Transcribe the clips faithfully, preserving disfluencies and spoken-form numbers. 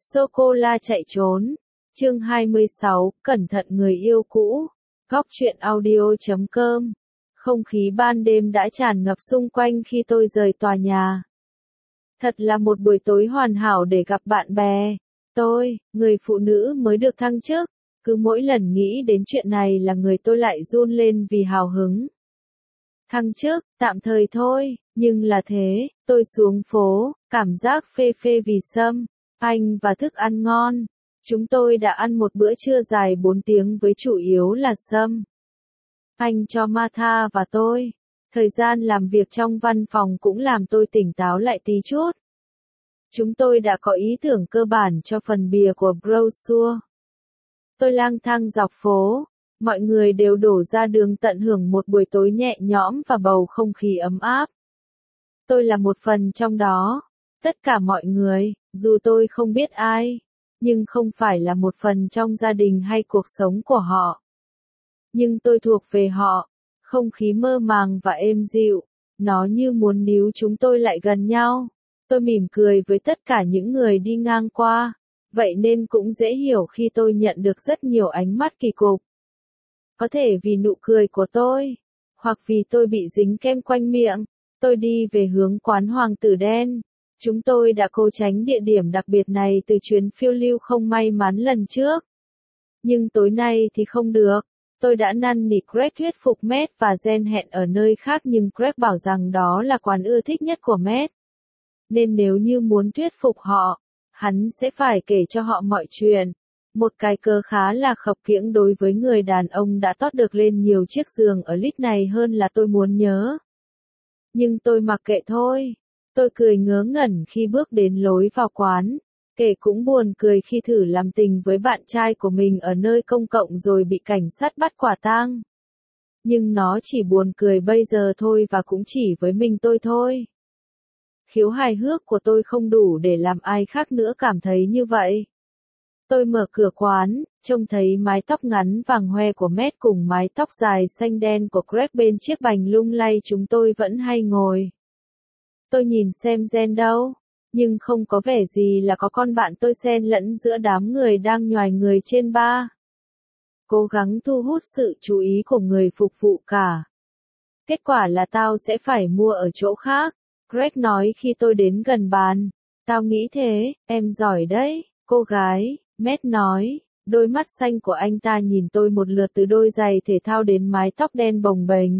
Sô-cô-la chạy trốn. Chương hai mươi sáu, cẩn thận người yêu cũ. Góc truyện audio chấm com. Không khí ban đêm đã tràn ngập xung quanh khi tôi rời tòa nhà. Thật là một buổi tối hoàn hảo để gặp bạn bè. Tôi, người phụ nữ mới được thăng chức, cứ mỗi lần nghĩ đến chuyện này là người tôi lại run lên vì hào hứng. Thăng chức, tạm thời thôi, nhưng là thế, tôi xuống phố, cảm giác phê phê vì sâm, anh và thức ăn ngon. Chúng tôi đã ăn một bữa trưa dài bốn tiếng với chủ yếu là sâm. Anh cho Martha và tôi. Thời gian làm việc trong văn phòng cũng làm tôi tỉnh táo lại tí chút. Chúng tôi đã có ý tưởng cơ bản cho phần bìa của brochure. Tôi lang thang dọc phố, mọi người đều đổ ra đường tận hưởng một buổi tối nhẹ nhõm và bầu không khí ấm áp. Tôi là một phần trong đó. Tất cả mọi người, dù tôi không biết ai, nhưng không phải là một phần trong gia đình hay cuộc sống của họ. Nhưng tôi thuộc về họ, không khí mơ màng và êm dịu, nó như muốn níu chúng tôi lại gần nhau. Tôi mỉm cười với tất cả những người đi ngang qua, vậy nên cũng dễ hiểu khi tôi nhận được rất nhiều ánh mắt kỳ cục. Có thể vì nụ cười của tôi, hoặc vì tôi bị dính kem quanh miệng, tôi đi về hướng quán Hoàng tử đen. Chúng tôi đã cố tránh địa điểm đặc biệt này từ chuyến phiêu lưu không may mắn lần trước. Nhưng tối nay thì không được. Tôi đã năn nỉ Greg thuyết phục Matt và Jen hẹn ở nơi khác nhưng Greg bảo rằng đó là quán ưa thích nhất của Matt. Nên nếu như muốn thuyết phục họ, hắn sẽ phải kể cho họ mọi chuyện. Một cái cớ khá là khập khiễng đối với người đàn ông đã tót được lên nhiều chiếc giường ở lít này hơn là tôi muốn nhớ. Nhưng tôi mặc kệ thôi. Tôi cười ngớ ngẩn khi bước đến lối vào quán, kể cũng buồn cười khi thử làm tình với bạn trai của mình ở nơi công cộng rồi bị cảnh sát bắt quả tang. Nhưng nó chỉ buồn cười bây giờ thôi và cũng chỉ với mình tôi thôi. Khiếu hài hước của tôi không đủ để làm ai khác nữa cảm thấy như vậy. Tôi mở cửa quán, trông thấy mái tóc ngắn vàng hoe của Matt cùng mái tóc dài xanh đen của Greg bên chiếc bành lung lay chúng tôi vẫn hay ngồi. Tôi nhìn xem Jen đâu, nhưng không có vẻ gì là có con bạn tôi xen lẫn giữa đám người đang nhoài người trên bar. Cố gắng thu hút sự chú ý của người phục vụ cả. Kết quả là tao sẽ phải mua ở chỗ khác, Greg nói khi tôi đến gần bàn. Tao nghĩ thế, em giỏi đấy, cô gái, Matt nói. Đôi mắt xanh của anh ta nhìn tôi một lượt từ đôi giày thể thao đến mái tóc đen bồng bềnh.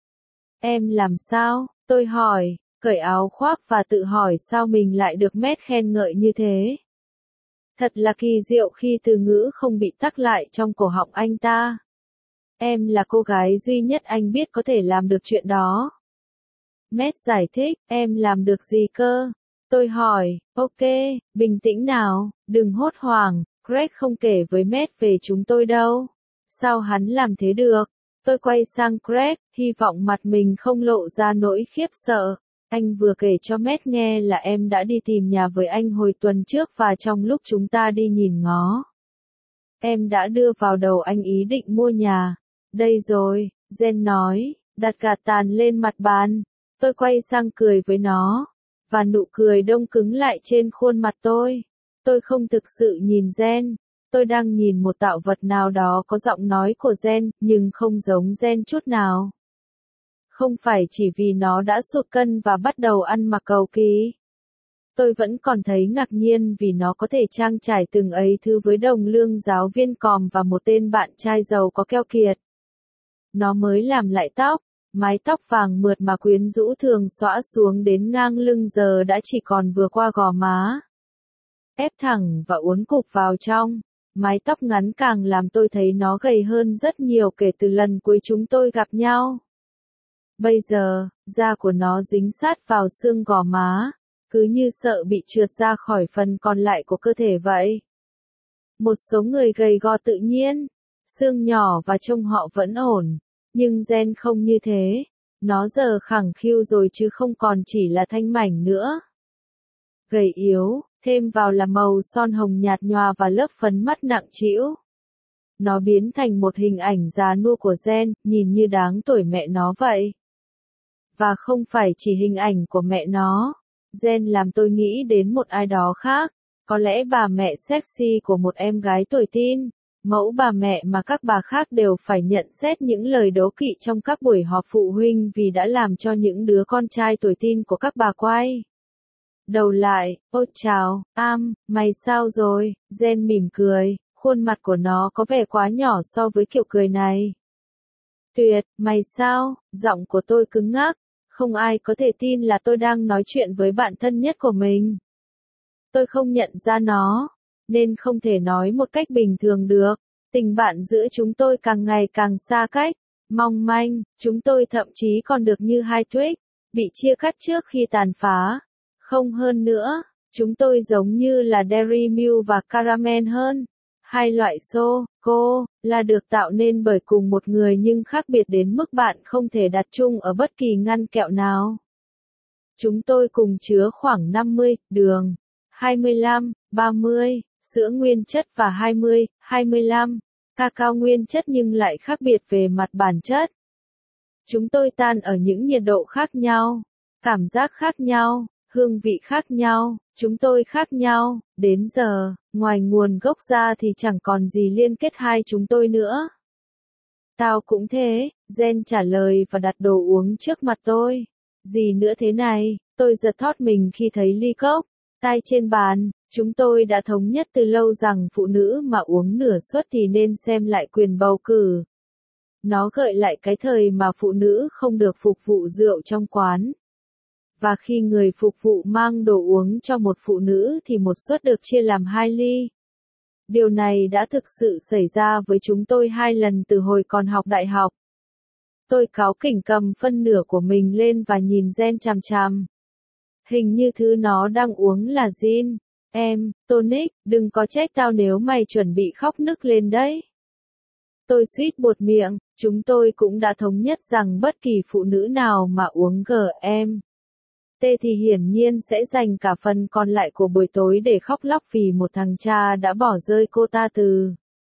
Em làm sao? Tôi hỏi. Cởi áo khoác và tự hỏi sao mình lại được Matt khen ngợi như thế. Thật là kỳ diệu khi từ ngữ không bị tắc lại trong cổ họng anh ta. Em là cô gái duy nhất anh biết có thể làm được chuyện đó. Matt giải thích, em làm được gì cơ? Tôi hỏi, ok, bình tĩnh nào, đừng hốt hoảng, Greg không kể với Matt về chúng tôi đâu. Sao hắn làm thế được? Tôi quay sang Greg, hy vọng mặt mình không lộ ra nỗi khiếp sợ. Anh vừa kể cho Matt nghe là em đã đi tìm nhà với anh hồi tuần trước và trong lúc chúng ta đi nhìn ngó. Em đã đưa vào đầu anh ý định mua nhà. Đây rồi, Jen nói, đặt gạt tàn lên mặt bàn. Tôi quay sang cười với nó, và nụ cười đông cứng lại trên khuôn mặt tôi. Tôi không thực sự nhìn Jen. Tôi đang nhìn một tạo vật nào đó có giọng nói của Jen, nhưng không giống Jen chút nào. Không phải chỉ vì nó đã sụt cân và bắt đầu ăn mặc cầu kỳ. Tôi vẫn còn thấy ngạc nhiên vì nó có thể trang trải từng ấy thứ với đồng lương giáo viên còm và một tên bạn trai giàu có keo kiệt. Nó mới làm lại tóc, mái tóc vàng mượt mà quyến rũ thường xõa xuống đến ngang lưng giờ đã chỉ còn vừa qua gò má. Ép thẳng và uốn cụp vào trong, mái tóc ngắn càng làm tôi thấy nó gầy hơn rất nhiều kể từ lần cuối chúng tôi gặp nhau. Bây giờ, da của nó dính sát vào xương gò má, cứ như sợ bị trượt ra khỏi phần còn lại của cơ thể vậy. Một số người gầy gò tự nhiên, xương nhỏ và trông họ vẫn ổn, nhưng Jen không như thế, nó giờ khẳng khiu rồi chứ không còn chỉ là thanh mảnh nữa. Gầy yếu, thêm vào là màu son hồng nhạt nhòa và lớp phấn mắt nặng trĩu. Nó biến thành một hình ảnh già nua của Jen, nhìn như đáng tuổi mẹ nó vậy. Và không phải chỉ hình ảnh của mẹ nó, Jen làm tôi nghĩ đến một ai đó khác, Có lẽ bà mẹ sexy của một em gái tuổi teen, mẫu bà mẹ mà các bà khác đều phải nhận xét những lời đố kỵ trong các buổi họp phụ huynh vì đã làm cho những đứa con trai tuổi teen của các bà quay đầu lại. Ôi chào, Am, mày sao rồi? Jen mỉm cười, khuôn mặt của nó có vẻ quá nhỏ so với kiểu cười này. Tuyệt, mày sao? Giọng của tôi cứng ngắc, không ai có thể tin là tôi đang nói chuyện với bạn thân nhất của mình. Tôi không nhận ra nó, nên không thể nói một cách bình thường được. Tình bạn giữa chúng tôi càng ngày càng xa cách, mong manh, chúng tôi thậm chí còn được như hai Twix, bị chia cắt trước khi tàn phá. Không hơn nữa, chúng tôi giống như là Dairy Milk và Caramel hơn. Hai loại sô-cô là được tạo nên bởi cùng một người nhưng khác biệt đến mức bạn không thể đặt chung ở bất kỳ ngăn kẹo nào. Chúng tôi cùng chứa khoảng năm mươi đường, hai mươi lăm, ba mươi, sữa nguyên chất và hai mươi, hai mươi lăm, cacao nguyên chất nhưng lại khác biệt về mặt bản chất. Chúng tôi tan ở những nhiệt độ khác nhau, cảm giác khác nhau, hương vị khác nhau, chúng tôi khác nhau, đến giờ, ngoài nguồn gốc ra thì chẳng còn gì liên kết hai chúng tôi nữa. Tao cũng thế, Jen trả lời và đặt đồ uống trước mặt tôi. Gì nữa thế này, tôi giật thót mình khi thấy ly cốc, tay trên bàn. Chúng tôi đã thống nhất từ lâu rằng phụ nữ mà uống nửa suất thì nên xem lại quyền bầu cử. Nó gợi lại cái thời mà phụ nữ không được phục vụ rượu trong quán. Và khi người phục vụ mang đồ uống cho một phụ nữ thì một suất được chia làm hai ly. Điều này đã thực sự xảy ra với chúng tôi hai lần từ hồi còn học đại học. Tôi cáu kỉnh cầm phân nửa của mình lên và nhìn Jen chằm chằm. Hình như thứ nó đang uống là gin. Em, tonic, đừng có trách tao nếu mày chuẩn bị khóc nức lên đấy. Tôi suýt buột miệng, chúng tôi cũng đã thống nhất rằng bất kỳ phụ nữ nào mà uống gờ em tê thì hiển nhiên sẽ dành cả phần còn lại của buổi tối để khóc lóc vì một thằng cha đã bỏ rơi cô ta từ.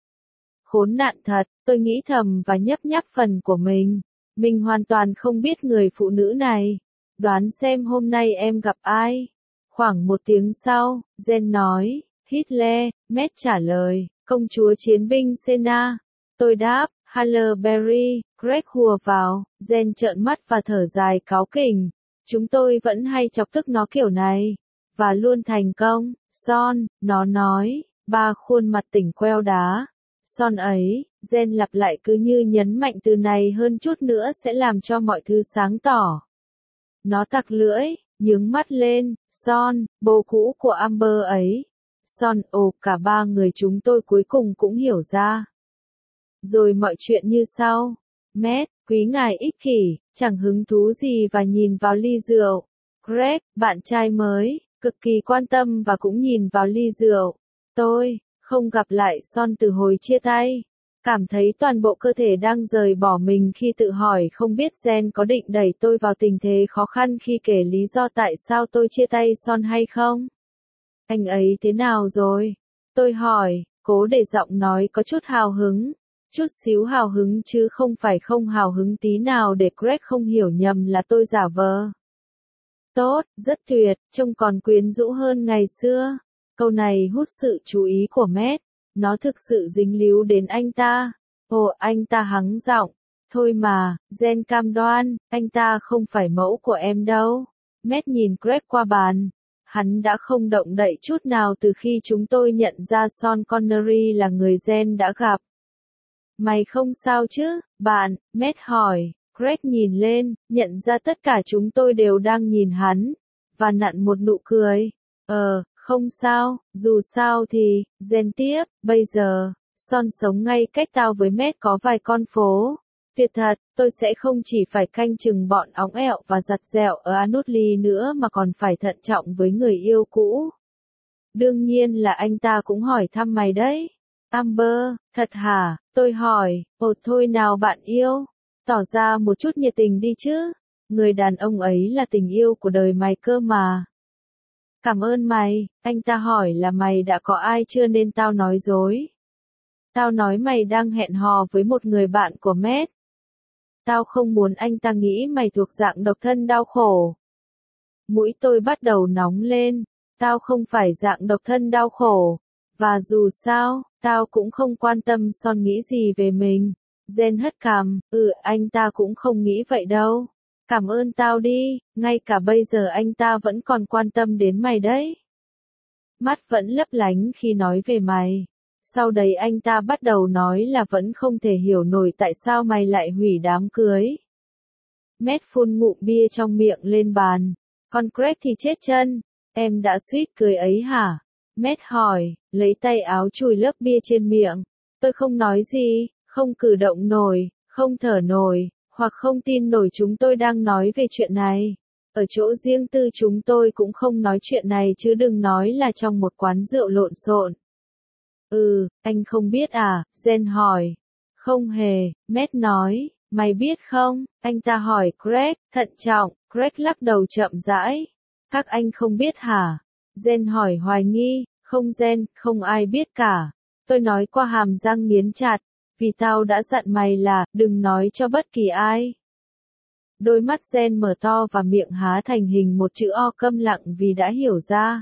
Khốn nạn thật, tôi nghĩ thầm và nhấp nháp phần của mình. Mình hoàn toàn không biết người phụ nữ này. Đoán xem hôm nay em gặp ai? Khoảng một tiếng sau, Jen nói, Hitler. Matt trả lời, công chúa chiến binh Senna. Tôi đáp, Halle Berry. Greg hùa vào, Jen trợn mắt và thở dài cáu kỉnh. Chúng tôi vẫn hay chọc tức nó kiểu này. Và luôn thành công. Son, nó nói, ba khuôn mặt tỉnh queo đá. Son ấy, Jen lặp lại cứ như nhấn mạnh từ này hơn chút nữa sẽ làm cho mọi thứ sáng tỏ. Nó tặc lưỡi, nhướng mắt lên, Son, bồ cũ của Amber ấy. Son, ồ, cả ba người chúng tôi cuối cùng cũng hiểu ra. Rồi mọi chuyện như sau. Matt, quý ngài ích kỷ, chẳng hứng thú gì và nhìn vào ly rượu. Greg, bạn trai mới, cực kỳ quan tâm và cũng nhìn vào ly rượu. Tôi, không gặp lại Son từ hồi chia tay. Cảm thấy toàn bộ cơ thể đang rời bỏ mình khi tự hỏi không biết Jen có định đẩy tôi vào tình thế khó khăn khi kể lý do tại sao tôi chia tay Son hay không. Anh ấy thế nào rồi? Tôi hỏi, cố để giọng nói có chút hào hứng. Chút xíu hào hứng chứ không phải không hào hứng tí nào để Greg không hiểu nhầm là tôi giả vờ. Tốt, rất tuyệt, trông còn quyến rũ hơn ngày xưa. Câu này hút sự chú ý của Matt. Nó thực sự dính líu đến anh ta. Ồ, anh ta hắng giọng. Thôi mà, Jen cam đoan, anh ta không phải mẫu của em đâu. Matt nhìn Greg qua bàn. Hắn đã không động đậy chút nào từ khi chúng tôi nhận ra Sean Connery là người Jen đã gặp. Mày không sao chứ, bạn? Matt hỏi. Greg nhìn lên, nhận ra tất cả chúng tôi đều đang nhìn hắn, và nặn một nụ cười. Ờ, không sao, dù sao thì, Jen tiếp, bây giờ, Son sống ngay cách tao với Matt có vài con phố. Tuyệt thật, tôi sẽ không chỉ phải canh chừng bọn óng ẹo và giặt dẹo ở Anutli nữa mà còn phải thận trọng với người yêu cũ. Đương nhiên là anh ta cũng hỏi thăm mày đấy. Amber, thật hả? Tôi hỏi, ồ thôi nào bạn yêu. Tỏ ra một chút nhiệt tình đi chứ. Người đàn ông ấy là tình yêu của đời mày cơ mà. Cảm ơn mày, anh ta hỏi là mày đã có ai chưa nên tao nói dối. Tao nói mày đang hẹn hò với một người bạn của Matt. Tao không muốn anh ta nghĩ mày thuộc dạng độc thân đau khổ. Mũi tôi bắt đầu nóng lên. Tao không phải dạng độc thân đau khổ. Và dù sao, tao cũng không quan tâm Son nghĩ gì về mình. Jen hất cằm, ừ anh ta cũng không nghĩ vậy đâu. Cảm ơn tao đi, ngay cả bây giờ anh ta vẫn còn quan tâm đến mày đấy. Mắt vẫn lấp lánh khi nói về mày. Sau đấy anh ta bắt đầu nói là vẫn không thể hiểu nổi tại sao mày lại hủy đám cưới. Matt phun ngụm bia trong miệng lên bàn. Còn Greg thì chết chân. Em đã suýt cười ấy hả? Matt hỏi, lấy tay áo chùi lớp bia trên miệng. Tôi không nói gì, không cử động nổi, không thở nổi, hoặc không tin nổi chúng tôi đang nói về chuyện này. Ở chỗ riêng tư chúng tôi cũng không nói chuyện này chứ đừng nói là trong một quán rượu lộn xộn. Ừ, anh không biết à? Jen hỏi. Không hề, Matt nói. Mày biết không? Anh ta hỏi Greg, thận trọng. Greg lắc đầu chậm rãi. Các anh không biết hả? Jen hỏi hoài nghi. Không Jen, không ai biết cả. Tôi nói qua hàm răng nghiến chặt. Vì tao đã dặn mày là, đừng nói cho bất kỳ ai. Đôi mắt Jen mở to và miệng há thành hình một chữ O câm lặng vì đã hiểu ra.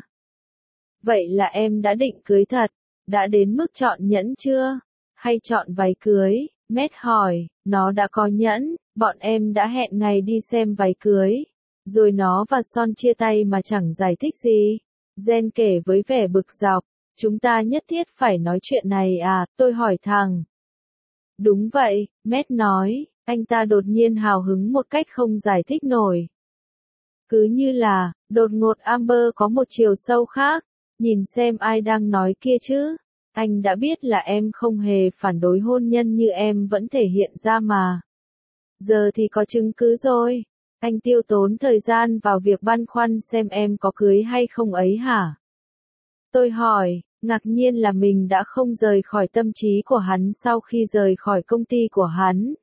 Vậy là em đã định cưới thật? Đã đến mức chọn nhẫn chưa? Hay chọn váy cưới? Matt hỏi, nó đã có nhẫn, bọn em đã hẹn ngày đi xem váy cưới. Rồi nó và Son chia tay mà chẳng giải thích gì. Jen kể với vẻ bực dọc, chúng ta nhất thiết phải nói chuyện này à, tôi hỏi thằng. Đúng vậy, Matt nói, anh ta đột nhiên hào hứng một cách không giải thích nổi. Cứ như là, đột ngột Amber có một chiều sâu khác, nhìn xem ai đang nói kia chứ. Anh đã biết là em không hề phản đối hôn nhân như em vẫn thể hiện ra mà. Giờ thì có chứng cứ rồi. Anh tiêu tốn thời gian vào việc băn khoăn xem em có cưới hay không ấy hả? Tôi hỏi, ngạc nhiên là mình đã không rời khỏi tâm trí của hắn sau khi rời khỏi công ty của hắn.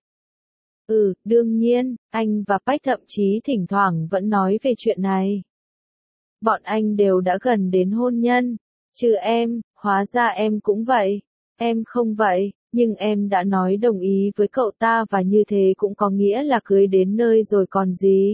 Ừ, đương nhiên, anh và Pac thậm chí thỉnh thoảng vẫn nói về chuyện này. Bọn anh đều đã gần đến hôn nhân. Trừ em, hóa ra em cũng vậy. Em không vậy, nhưng em đã nói đồng ý với cậu ta và như thế cũng có nghĩa là cưới đến nơi rồi còn gì.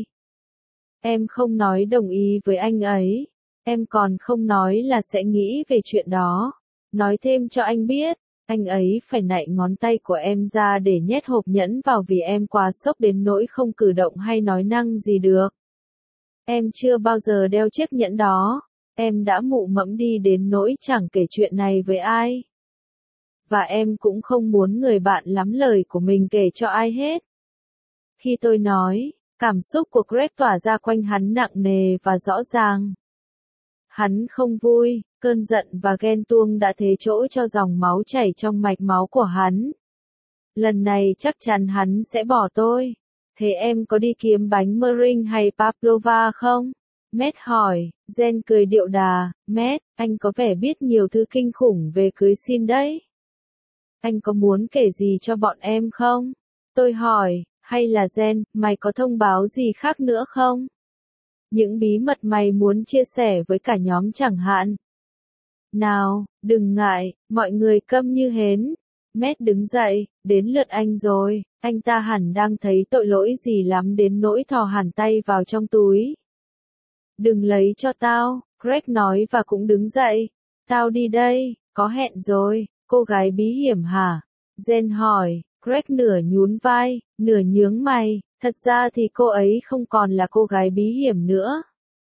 Em không nói đồng ý với anh ấy. Em còn không nói là sẽ nghĩ về chuyện đó. Nói thêm cho anh biết, anh ấy phải nạy ngón tay của em ra để nhét hộp nhẫn vào vì em quá sốc đến nỗi không cử động hay nói năng gì được. Em chưa bao giờ đeo chiếc nhẫn đó. Em đã mụ mẫm đi đến nỗi chẳng kể chuyện này với ai. Và em cũng không muốn người bạn lắm lời của mình kể cho ai hết. Khi tôi nói, cảm xúc của Greg tỏa ra quanh hắn nặng nề và rõ ràng. Hắn không vui, cơn giận và ghen tuông đã thế chỗ cho dòng máu chảy trong mạch máu của hắn. Lần này chắc chắn hắn sẽ bỏ tôi. Thế em có đi kiếm bánh meringue hay pavlova không? Matt hỏi. Jen cười điệu đà. Matt, anh có vẻ biết nhiều thứ kinh khủng về cưới xin đấy. Anh có muốn kể gì cho bọn em không? Tôi hỏi. Hay là Jen, mày có thông báo gì khác nữa không? Những bí mật mày muốn chia sẻ với cả nhóm chẳng hạn. Nào, đừng ngại, mọi người câm như hến. Matt đứng dậy, đến lượt anh rồi. Anh ta hẳn đang thấy tội lỗi gì lắm đến nỗi thò hẳn tay vào trong túi. Đừng lấy cho tao, Greg nói và cũng đứng dậy. Tao đi đây, có hẹn rồi. Cô gái bí hiểm hả? Jen hỏi. Greg nửa nhún vai, nửa nhướng mày. Thật ra thì cô ấy không còn là cô gái bí hiểm nữa.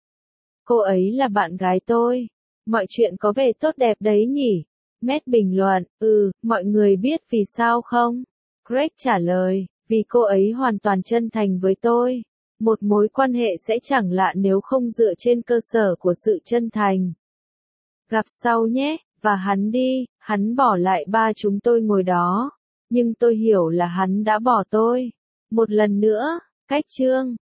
Cô ấy là bạn gái tôi. Mọi chuyện có vẻ tốt đẹp đấy nhỉ? Matt bình luận, ừ, mọi người biết vì sao không? Greg trả lời, vì cô ấy hoàn toàn chân thành với tôi. Một mối quan hệ sẽ chẳng lạ nếu không dựa trên cơ sở của sự chân thành. Gặp sau nhé, và hắn đi, hắn bỏ lại ba chúng tôi ngồi đó. Nhưng tôi hiểu là hắn đã bỏ tôi. Một lần nữa, cách chương.